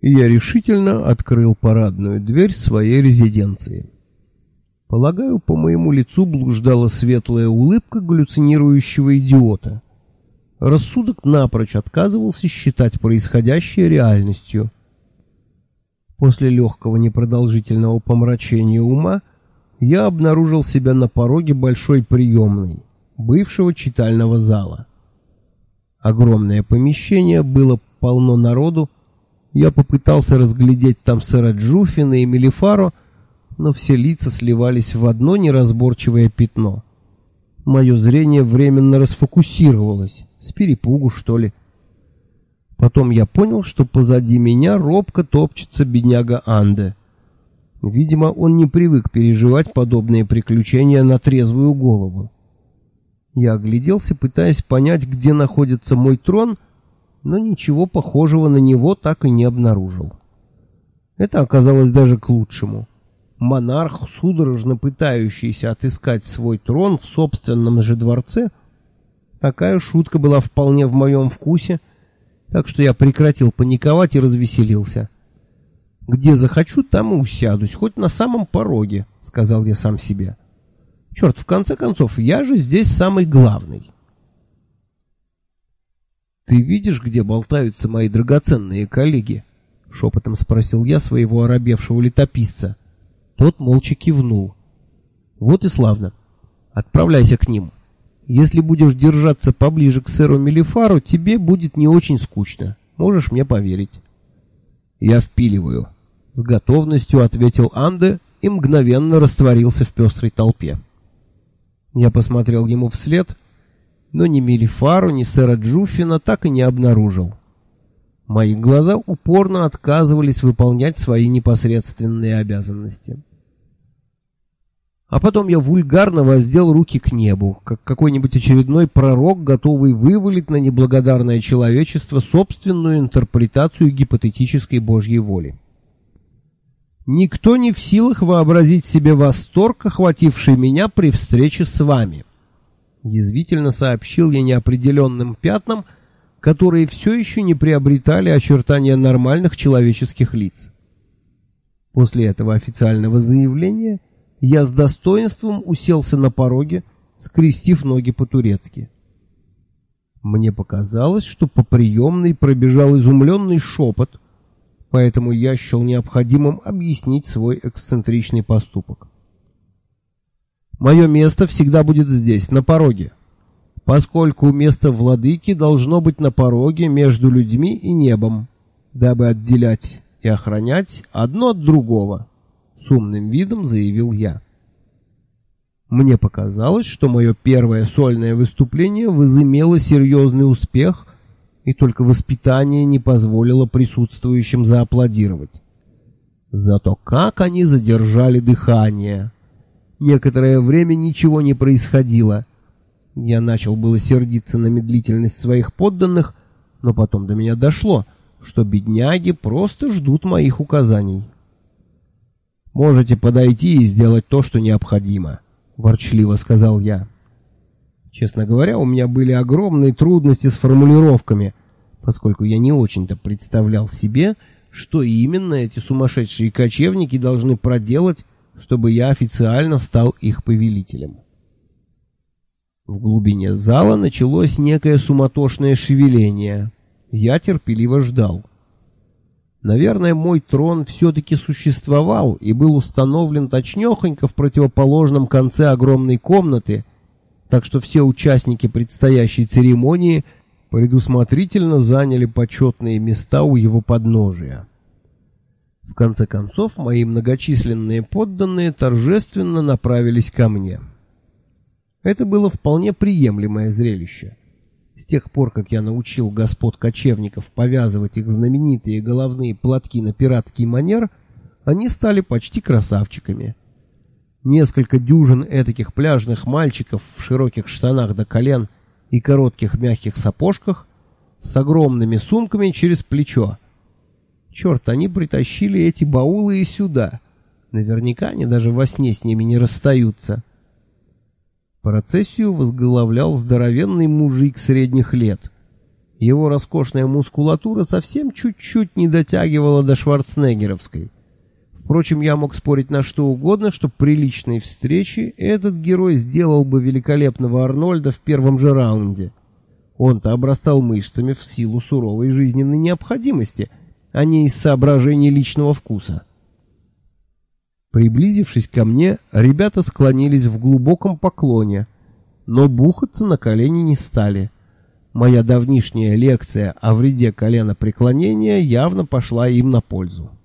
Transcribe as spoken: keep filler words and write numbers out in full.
и я решительно открыл парадную дверь своей резиденции. Полагаю, по моему лицу блуждала светлая улыбка галлюцинирующего идиота. Рассудок напрочь отказывался считать происходящее реальностью. После легкого непродолжительного помрачения ума я обнаружил себя на пороге большой приемной, бывшего читального зала. Огромное помещение, было полно народу. Я попытался разглядеть там сэра Джуффина и Мелифаро, но все лица сливались в одно неразборчивое пятно. Мое зрение временно расфокусировалось, с перепугу, что ли. Потом я понял, что позади меня робко топчется бедняга Анде. Видимо, он не привык переживать подобные приключения на трезвую голову. Я огляделся, пытаясь понять, где находится мой трон, но ничего похожего на него так и не обнаружил. Это оказалось даже к лучшему. Монарх, судорожно пытающийся отыскать свой трон в собственном же дворце, такая шутка была вполне в моем вкусе, так что я прекратил паниковать и развеселился. «Где захочу, там и усядусь, хоть на самом пороге», — сказал я сам себе. «Черт, в конце концов, я же здесь самый главный». «Ты видишь, где болтаются мои драгоценные коллеги?» — шепотом спросил я своего оробевшего летописца. Тот молча кивнул. «Вот и славно. Отправляйся к ним. Если будешь держаться поближе к сэру Мелифару, тебе будет не очень скучно. Можешь мне поверить». «Я впиливаю», — с готовностью ответил Анде и мгновенно растворился в пестрой толпе. Я посмотрел ему вслед, но ни Мелифару, ни сэра Джуффина так и не обнаружил. Мои глаза упорно отказывались выполнять свои непосредственные обязанности. А потом я вульгарно воздел руки к небу, как какой-нибудь очередной пророк, готовый вывалить на неблагодарное человечество собственную интерпретацию гипотетической Божьей воли. «Никто не в силах вообразить себе восторг, охвативший меня при встрече с вами», — язвительно сообщил я неопределенным пятнам, которые все еще не приобретали очертания нормальных человеческих лиц. После этого официального заявления я с достоинством уселся на пороге, скрестив ноги по-турецки. Мне показалось, что по приемной пробежал изумленный шепот, поэтому я счел необходимым объяснить свой эксцентричный поступок. «Мое место всегда будет здесь, на пороге, поскольку место владыки должно быть на пороге между людьми и небом, дабы отделять и охранять одно от другого», — с умным видом заявил я. Мне показалось, что мое первое сольное выступление возымело серьезный успех, и только воспитание не позволило присутствующим зааплодировать. Зато как они задержали дыхание! Некоторое время ничего не происходило. Я начал было сердиться на медлительность своих подданных, но потом до меня дошло, что бедняги просто ждут моих указаний. «Можете подойти и сделать то, что необходимо», — ворчливо сказал я. Честно говоря, у меня были огромные трудности с формулировками, поскольку я не очень-то представлял себе, что именно эти сумасшедшие кочевники должны проделать, чтобы я официально стал их повелителем. В глубине зала началось некое суматошное шевеление. Я терпеливо ждал. Наверное, мой трон все-таки существовал и был установлен точнёхонько в противоположном конце огромной комнаты, так что все участники предстоящей церемонии предусмотрительно заняли почетные места у его подножия. В конце концов, мои многочисленные подданные торжественно направились ко мне. Это было вполне приемлемое зрелище. С тех пор, как я научил господ кочевников повязывать их знаменитые головные платки на пиратский манер, они стали почти красавчиками. Несколько дюжин этаких пляжных мальчиков в широких штанах до колен и коротких мягких сапожках с огромными сумками через плечо. Черт, они притащили эти баулы и сюда. Наверняка они даже во сне с ними не расстаются. Процессию возглавлял здоровенный мужик средних лет. Его роскошная мускулатура совсем чуть-чуть не дотягивала до шварценеггеровской. Впрочем, я мог спорить на что угодно, что при личной встрече этот герой сделал бы великолепного Арнольда в первом же раунде. Он-то обрастал мышцами в силу суровой жизненной необходимости, а не из соображений личного вкуса. Приблизившись ко мне, ребята склонились в глубоком поклоне, но бухаться на колени не стали. Моя давнишняя лекция о вреде коленопреклонения явно пошла им на пользу.